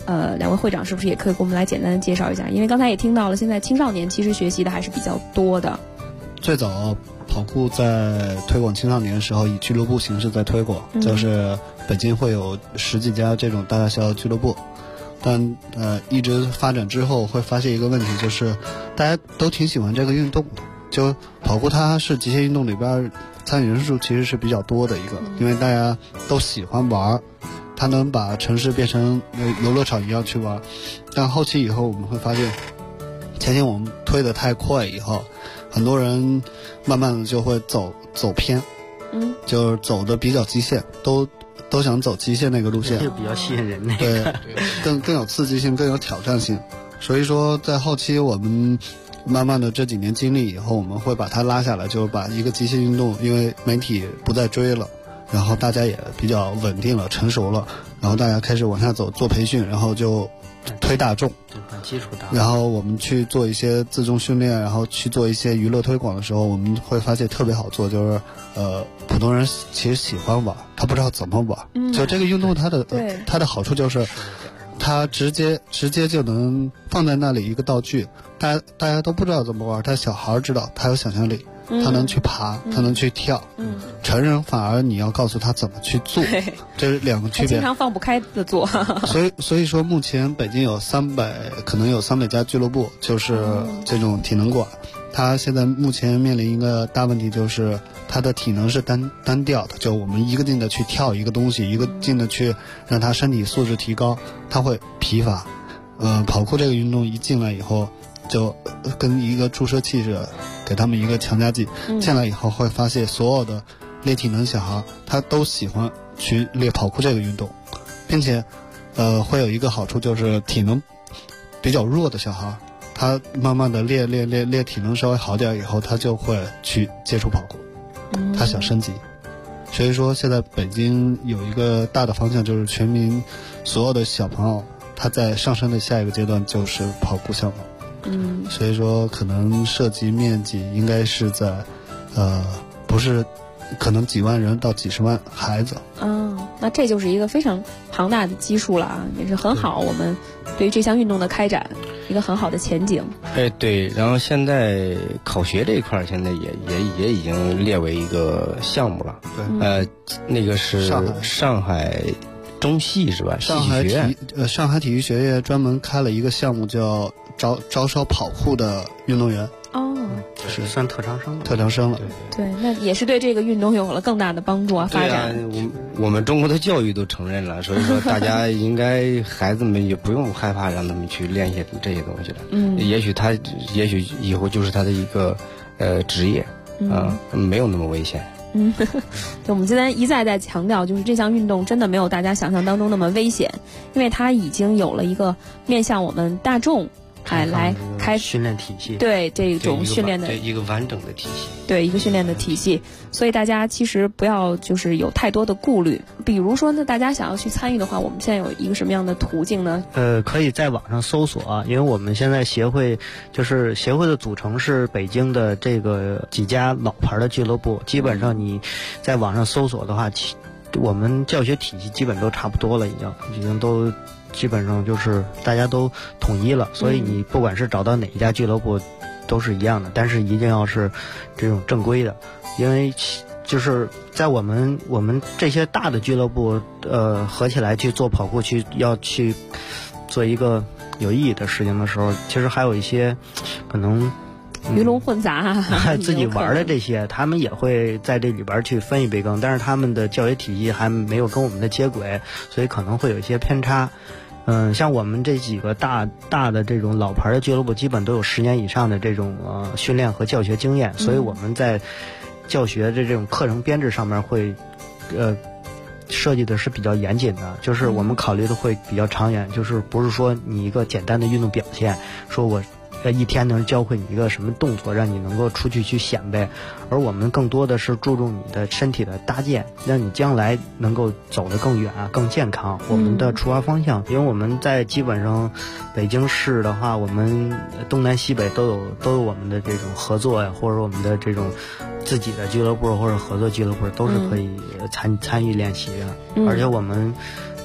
两位会长是不是也可以给我们来简单的介绍一下？因为刚才也听到了，现在青少年其实学习的还是比较多的。 最早跑酷在推广青少年的时候，以俱乐部形式在推广，就是北京会有10几家这种大大小小俱乐部，但一直发展之后会发现一个问题，就是大家都挺喜欢这个运动的。就跑酷它是极限运动里边参与人数其实是比较多的一个，因为大家都喜欢玩，它能把城市变成游乐场一样去玩。但后期以后我们会发现，前期我们推得太快以后，很多人慢慢的就会走偏，就是走的比较极限，都想走极限那个路线， 就比较吸引人那个，对，更有刺激性，更有挑战性。所以说在后期我们慢慢的这几年经历以后，我们会把它拉下来，就是把一个极限运动，因为媒体不再追了，然后大家也比较稳定了，成熟了，然后大家开始往下走，做培训，然后就推大众， 基础大众， 然后我们去做一些自重训练，然后去做一些娱乐推广的时候，我们会发现特别好做，就是普通人其实喜欢玩，他不知道怎么玩，就这个运动它的好处就是它直接就能放在那里一个道具，大家都不知道怎么玩，但小孩知道，他有想象力，他能去爬，他能去跳，成人反而你要告诉他怎么去做，这是两个区别， 他经常放不开的做。 所以说目前北京有可能有300家俱乐部，就是这种体能馆。他现在目前面临一个大问题，就是他的体能是单调的，就我们一个劲的去跳一个东西，一个劲的去让他身体素质提高，他会疲乏。跑酷这个运动一进来以后，就跟一个注射器似的，给他们一个强加剂，进来以后会发现所有的练体能小孩他都喜欢去练跑酷这个运动，并且会有一个好处，就是体能比较弱的小孩，他慢慢的练体能稍微好点以后，他就会去接触跑酷，他想升级。所以说现在北京有一个大的方向，就是全民所有的小朋友他在上升的下一个阶段就是跑酷项目。所以说可能涉及面积应该是在不是可能几万人到几十万孩子。 那这就是一个非常庞大的基数了啊，也是很好，我们对于这项运动的开展一个很好的前景。 对，然后现在考学这一块现在也已经列为一个项目了。 对， 那个是上海中戏是吧？戏剧学院。 上海体育学院专门开了一个项目，叫招收跑酷的运动员。 是算特长生了。 对，那也是对这个运动有了更大的帮助啊，发展。 我们中国的教育都承认了，所以说大家应该孩子们也不用害怕让他们去练这些东西了。也许以后就是他的一个职业没有那么危险。 就我们今天一再在强调，就是这项运动真的没有大家想象当中那么危险，因为它已经有了一个面向我们大众来开训练体系， 对这种训练的一个完整的体系， 对一个训练的体系，所以大家其实不要就是有太多的顾虑。比如说呢，大家想要去参与的话，我们现在有一个什么样的途径呢？ 可以在网上搜索啊，因为我们现在协会的组成是北京的这个几家老牌的俱乐部，基本上你在网上搜索的话，我们教学体系基本都差不多了，已经都基本上就是大家都统一了，所以你不管是找到哪一家俱乐部都是一样的，但是一定要是这种正规的，因为就是在我们这些大的俱乐部合起来去做跑酷，要去做一个有意义的事情的时候，其实还有一些可能鱼龙混杂自己玩的这些，他们也会在这里边去分一杯羹，但是他们的教学体系还没有跟我们的接轨，所以可能会有一些偏差。像我们这几个大的这种老牌的俱乐部，基本都有10年以上的这种训练和教学经验，所以我们在教学的这种课程编制上面会设计的是比较严谨的，就是我们考虑的会比较长远，就是不是说你一个简单的运动表现，说我一天能教会你一个什么动作让你能够出去显摆，而我们更多的是注重你的身体的搭建，让你将来能够走得更远更健康。我们的出发方向，因为我们在基本上北京市的话，我们东南西北都有我们的这种合作呀，或者我们的这种自己的俱乐部或者合作俱乐部都是可以参与练习的。而且我们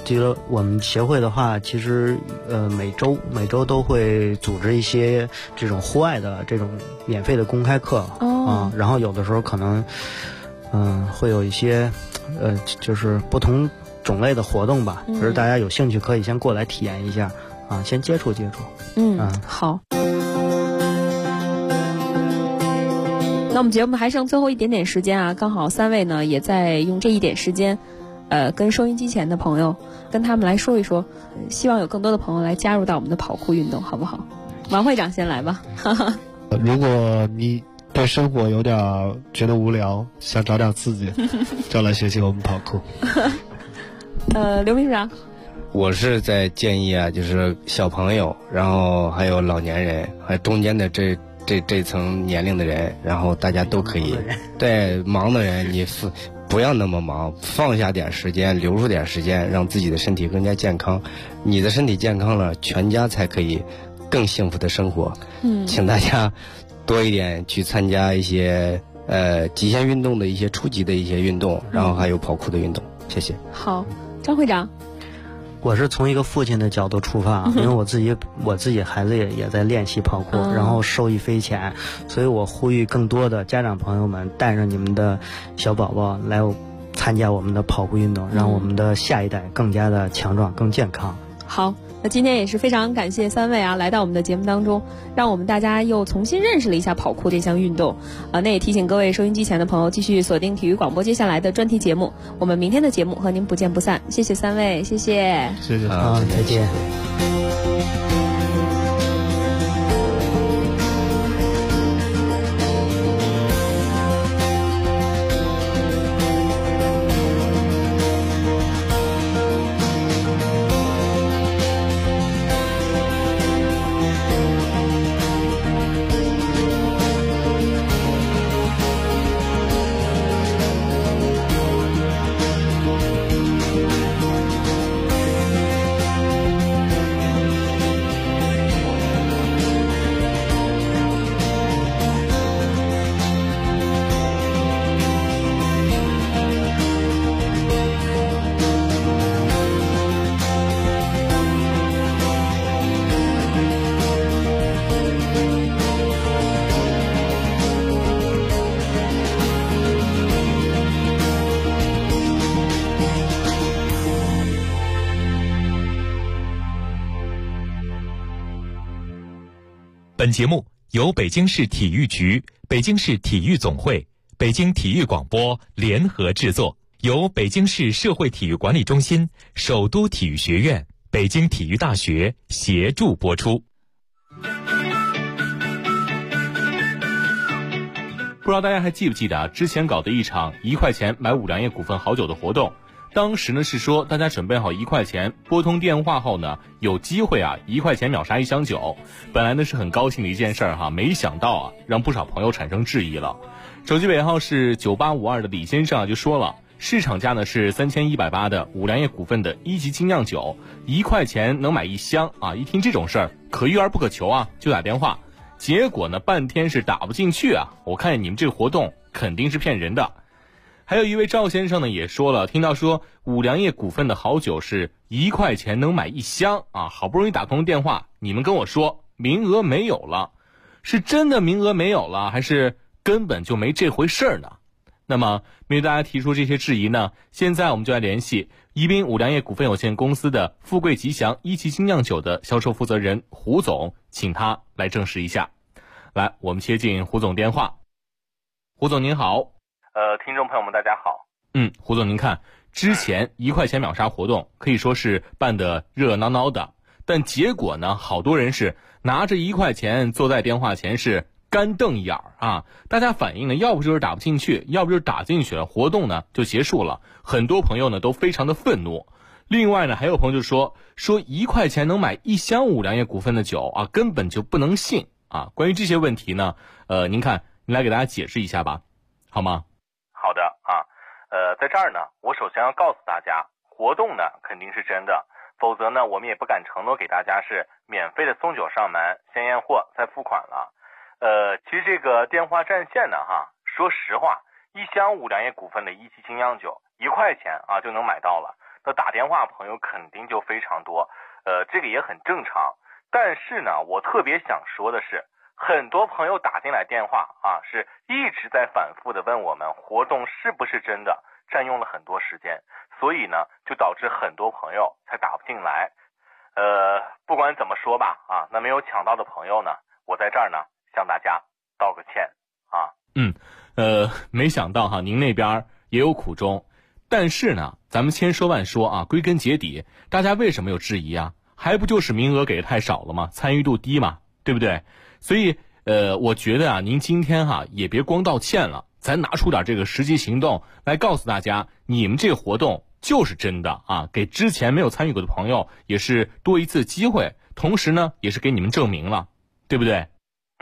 记得我们协会的话，其实每周都会组织一些这种户外的这种免费的公开课然后有的时候可能会有一些就是不同种类的活动吧，就是大家有兴趣可以先过来体验一下先接触接触。 好。那我们节目还剩最后一点点时间啊，刚好3位呢也在用这一点时间，跟收音机前的朋友跟他们来说一说，希望有更多的朋友来加入到我们的跑酷运动，好不好？王会长先来吧。 如果你对生活有点觉得无聊，想找点刺激，就来学习我们跑酷。 刘秘书长， 我是在建议啊，就是小朋友，然后还有老年人，还有中间的这层年龄的人，然后大家都可以。对，忙的人你不要那么忙，放下点时间，留出点时间，让自己的身体更加健康。你的身体健康了，全家才可以更幸福的生活。请大家多一点去参加一些极限运动的一些初级的一些运动，然后还有跑酷的运动。谢谢。 好，张会长。 我是从一个父亲的角度出发，因为我自己孩子也在练习跑酷，然后受益匪浅，所以我呼吁更多的家长朋友们带着你们的小宝宝来参加我们的跑酷运动，让我们的下一代更加的强壮、更健康。 好，那今天也是非常感谢3位啊，来到我们的节目当中，让我们大家又重新认识了一下跑酷这项运动那也提醒各位收音机前的朋友继续锁定体育广播接下来的专题节目，我们明天的节目和您不见不散。谢谢3位，谢谢， 谢谢， 再见。 本节目由北京市体育局、北京市体育总会、北京体育广播联合制作，由北京市社会体育管理中心、首都体育学院、北京体育大学协助播出。 不知道大家还记不记得之前搞的一场1块钱买5粮液股份好酒的活动，当时呢是说大家准备好1块钱，拨通电话后呢有机会1块钱秒杀1箱酒。本来呢是很高兴的一件事儿没想到让不少朋友产生质疑了。手机尾号是9852的李先生就说了，市场价呢是3180的5粮液股份的1级精酿酒，1块钱能买1箱一听这种事儿可遇而不可求就打电话，结果呢半天是打不进去我看你们这个活动肯定是骗人的。还有一位赵先生呢也说了，听到说5粮液股份的好酒是1块钱能买1箱好不容易打通电话，你们跟我说名额没有了，是真的名额没有了，还是根本就没这回事儿呢？那么面对大家提出这些质疑呢，现在我们就来联系宜宾5粮液股份有限公司的富贵吉祥1级精酿酒的销售负责人胡总，请他来证实一下。来，我们接进胡总电话。胡总您好。 听众朋友们大家好。 胡总您看，之前1块钱秒杀活动可以说是办得热热闹闹的，但结果呢，好多人是拿着1块钱坐在电话前是干瞪眼大家反映呢，要不就是打不进去，要不就是打进去了，活动呢就结束了。很多朋友呢都非常的愤怒。另外呢，还有朋友就说1块钱能买1箱5粮液股份的酒根本就不能信关于这些问题呢，您来给大家解释一下吧，好吗？ 好的在这儿呢，我首先要告诉大家，活动呢肯定是真的，否则呢我们也不敢承诺给大家是免费的送酒上门，先验货再付款了。其实这个电话占线呢说实话，1箱5粮液股份的1级精酿酒1块钱就能买到了， 那打电话朋友肯定就非常多，这个也很正常。但是呢，我特别想说的是，很多朋友打进来电话啊，是一直在反复的问我们活动是不是真的，占用了很多时间，所以呢，就导致很多朋友才打不进来。不管怎么说吧，啊，那没有抢到的朋友呢，我在这儿呢向大家道个歉啊。 没想到哈，您那边也有苦衷，但是呢，咱们千说万说啊，归根结底，大家为什么有质疑啊？还不就是名额给的太少了吗？参与度低嘛，对不对？所以我觉得啊，您今天哈也别光道歉了，咱拿出点这个实际行动来告诉大家，你们这个活动就是真的啊，给之前没有参与过的朋友也是多一次机会，同时呢，也是给你们证明了，对不对？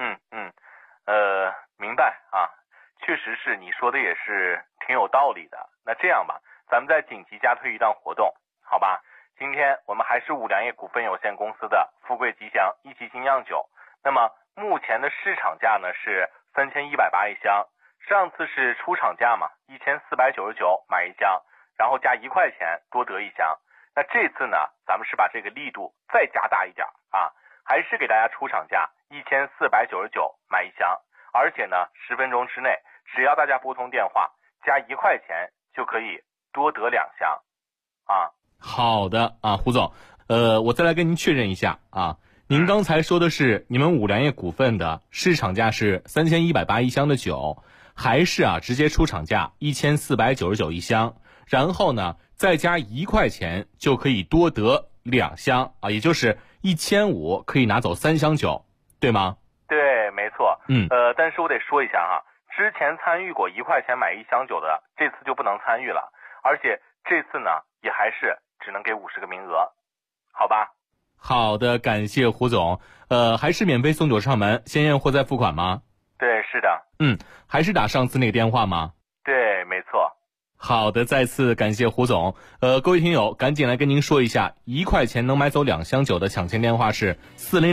明白啊，确实是你说的也是挺有道理的。那这样吧，咱们再紧急加推一档活动，好吧？今天我们还是五粮液股份有限公司的富贵吉祥一期精酿酒，那么目前的市场价呢是3180一箱，上次是出厂价嘛，1499买一箱，然后加1块钱多得一箱。那这次呢，咱们是把这个力度再加大一点啊，还是给大家出厂价1499买一箱，而且呢10分钟之内，只要大家拨通电话加1块钱就可以多得2箱啊。 好的啊，胡总，我再来跟您确认一下啊，您刚才说的是你们五粮液股份的市场价是3180一箱的酒，还是啊直接出厂价1499一箱，然后呢再加1块钱就可以多得2箱啊，也就是1500可以拿走3箱酒，对吗？ 对，没错。但是我得说一下哈，之前参与过1块钱买1箱酒的，这次就不能参与了，而且这次呢也还是只能给50个名额，好吧？ 好的，感谢胡总。还是免费送酒上门，先验货再付款吗？ 对，是的。 还是打上次那个电话吗？ 对，没错。 好的，再次感谢胡总。各位听友，赶紧来跟您说一下，1块钱能买走2箱酒的抢钱电话是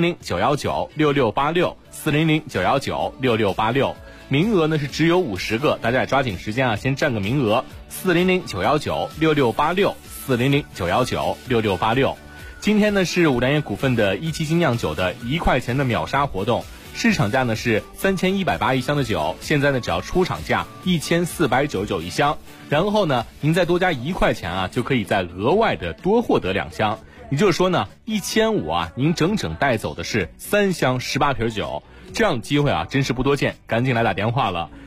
400-919-6686，400-919-6686。名额呢是只有50个，大家也抓紧时间啊，先占个名额。400-919-6686，400-919-6686。今天呢是五粮液股份的一期精酿酒的1块钱的秒杀活动，市场价呢是3180一箱的酒，现在呢只要出厂价1499一箱，然后呢您再多加1块钱啊，就可以再额外的多获得2箱，也就是说呢1500啊，您整整带走的是3箱18瓶酒，这样的机会啊真是不多见，赶紧来打电话了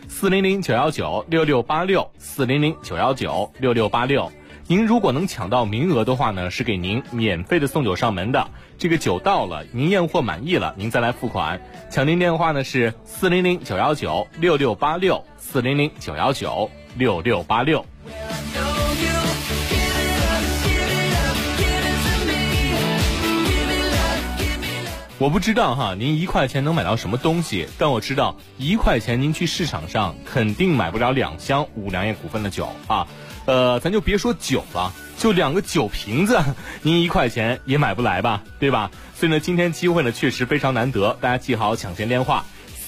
，400-919-6686，400-919-6686。您如果能抢到名额的话呢，是给您免费的送酒上门的。这个酒到了，您验货满意了，您再来付款。抢订电话呢是400-919-6686，400-919-6686。我不知道哈，您1块钱能买到什么东西，但我知道1块钱您去市场上肯定买不了2箱五粮液股份的酒啊。咱就别说酒了，就2个酒瓶子，您1块钱也买不来吧，对吧？所以呢，今天机会呢确实非常难得，大家记好抢钱电话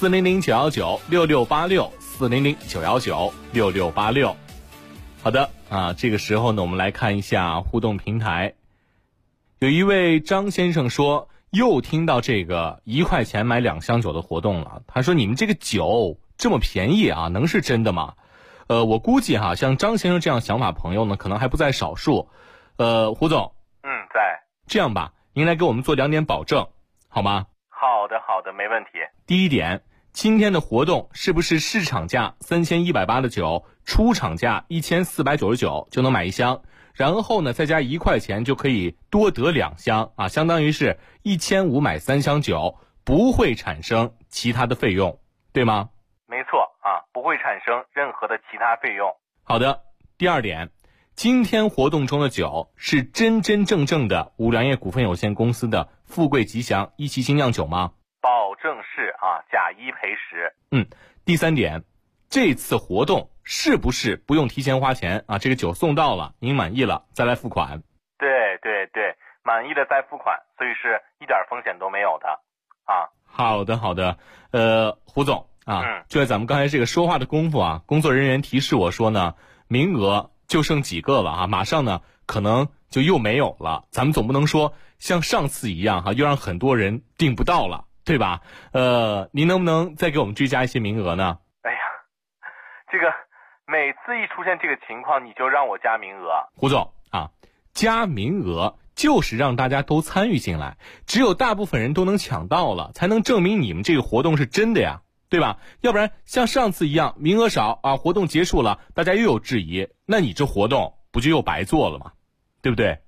：400-919-6686，400-919-6686。好的啊，这个时候呢，我们来看一下互动平台。有一位张先生说，又听到这个1块钱买2箱酒的活动了。他说：“你们这个酒这么便宜啊，能是真的吗？”我估计哈，像张先生这样想法朋友呢，可能还不在少数。胡总， 在。 这样吧，您来给我们做2点保证，好吗？ 好的，没问题。 第一点，今天的活动是不是市场价3180的酒，出厂价1499就能买1箱，然后呢再加1块钱就可以多得2箱啊，相当于是1500买3箱酒，不会产生其他的费用，对吗？ 没错啊，不会产生任何的其他费用。 好的，第二点，今天活动中的酒是真真正正的五粮液股份有限公司的富贵吉祥一期精酿酒吗？ 保证是啊，假1赔10。 第三点，这次活动是不是不用提前花钱啊？这个酒送到了，您满意了再来付款。 对，满意的再付款，所以是一点风险都没有的啊。 好的，胡总啊，就在咱们刚才这个说话的功夫啊，工作人员提示我说呢，名额就剩几个了啊，马上呢可能就又没有了。咱们总不能说像上次一样又让很多人订不到了，对吧？您能不能再给我们追加一些名额呢？ 哎呀，这个每次一出现这个情况，你就让我加名额。 胡总啊，加名额就是让大家都参与进来，只有大部分人都能抢到了，才能证明你们这个活动是真的呀，对吧？要不然像上次一样名额少啊，活动结束了大家又有质疑，那你这活动不就又白做了吗？对不对？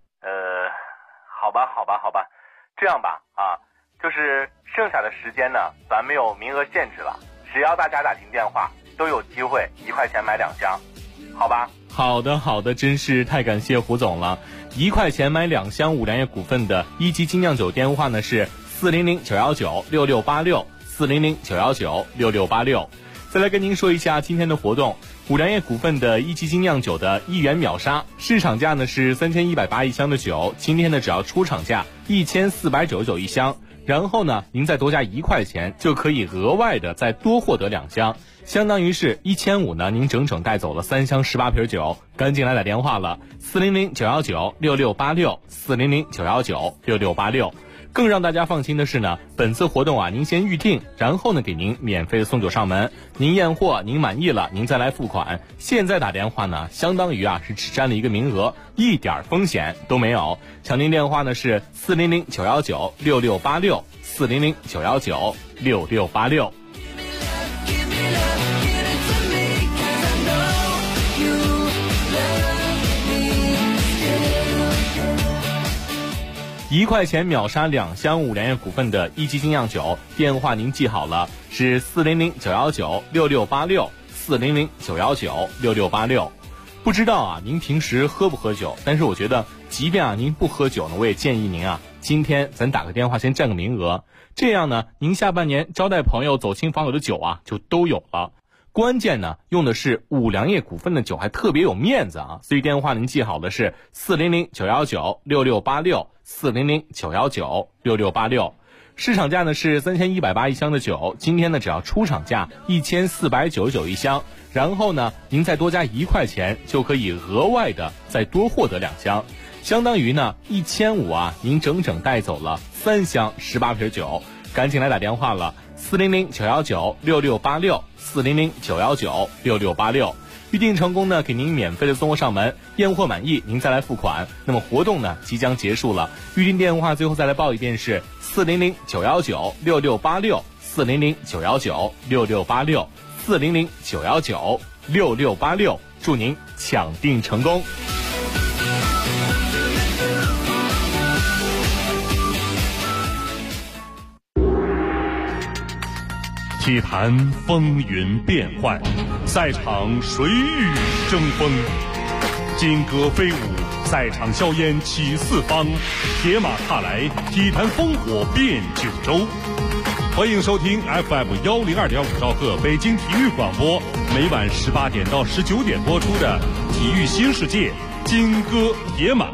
好吧，这样吧就是剩下的时间呢，咱没有名额限制了，只要大家打进电话都有机会1块钱买2箱，好吧？ 好的，真是太感谢胡总了。1块钱买2箱五粮液股份的一级精酿酒电话呢是400-919-6686，400-919-6686。再来跟您说一下今天的活动，五粮液股份的一级精酿酒的1元秒杀，市场价呢是3180一箱的酒，今天呢只要出厂价1499一箱，然后呢您再多加1块钱就可以额外的再多获得2箱，相当于是1500呢，您整整带走了3箱18瓶酒。赶紧来打电话了，400-919-6686，400-919-6686。更让大家放心的是呢，本次活动您先预定，然后呢给您免费的送酒上门，您验货您满意了您再来付款。现在打电话呢相当于是只占了一个名额，一点风险都没有。抢订电话呢是400-919-6686，400-919-6686。1块钱秒杀2箱五粮液股份的一级精酿酒，电话您记好了，是400-919-6686，400-919-6686。不知道您平时喝不喝酒，但是我觉得即便您不喝酒呢，我也建议您今天咱打个电话先占个名额，这样呢您下半年招待朋友走亲访友的酒就都有了。关键呢用的是五粮液股份的酒，还特别有面子所以电话您记好的是400-919-6686，400-919-6686。市场价呢是3180一箱的酒，今天呢只要出厂价1499一箱，然后呢您再多加1块钱就可以额外的再多获得2箱，相当于呢1500您整整带走了3箱18瓶酒。赶紧来打电话了，400-919-6686，400-919-6686。预定成功呢给您免费的送货上门，验货满意您再来付款。那么活动呢即将结束了，预定电话最后再来报一遍是400-919-6686，400-919-6686，400-919-6686。祝您抢订成功。 体坛风云变幻，赛场谁与争锋？金戈飞舞，赛场硝烟起四方，铁马踏来，体坛烽火遍九州。欢迎收听 FM102.5兆赫北京体育广播，每晚18点到19点播出的《体育新世界》金戈铁马。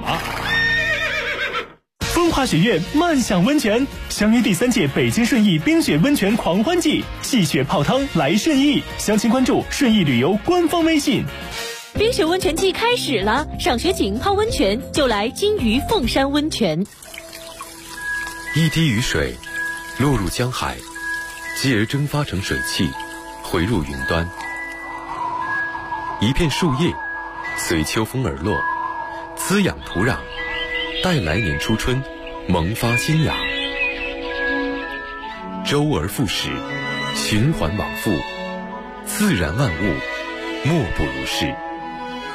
风华雪月漫享温泉，相约第3届北京顺义冰雪温泉狂欢季，戏雪泡汤来顺义，详情关注顺义旅游官方微信。 冰雪温泉季开始了，赏雪景泡温泉就来金鱼凤山温泉。 一滴雨水落入江海，继而蒸发成水汽，回入云端。一片树叶随秋风而落，滋养土壤，待来年初春萌发新芽。周而复始，循环往复，自然万物莫不如是。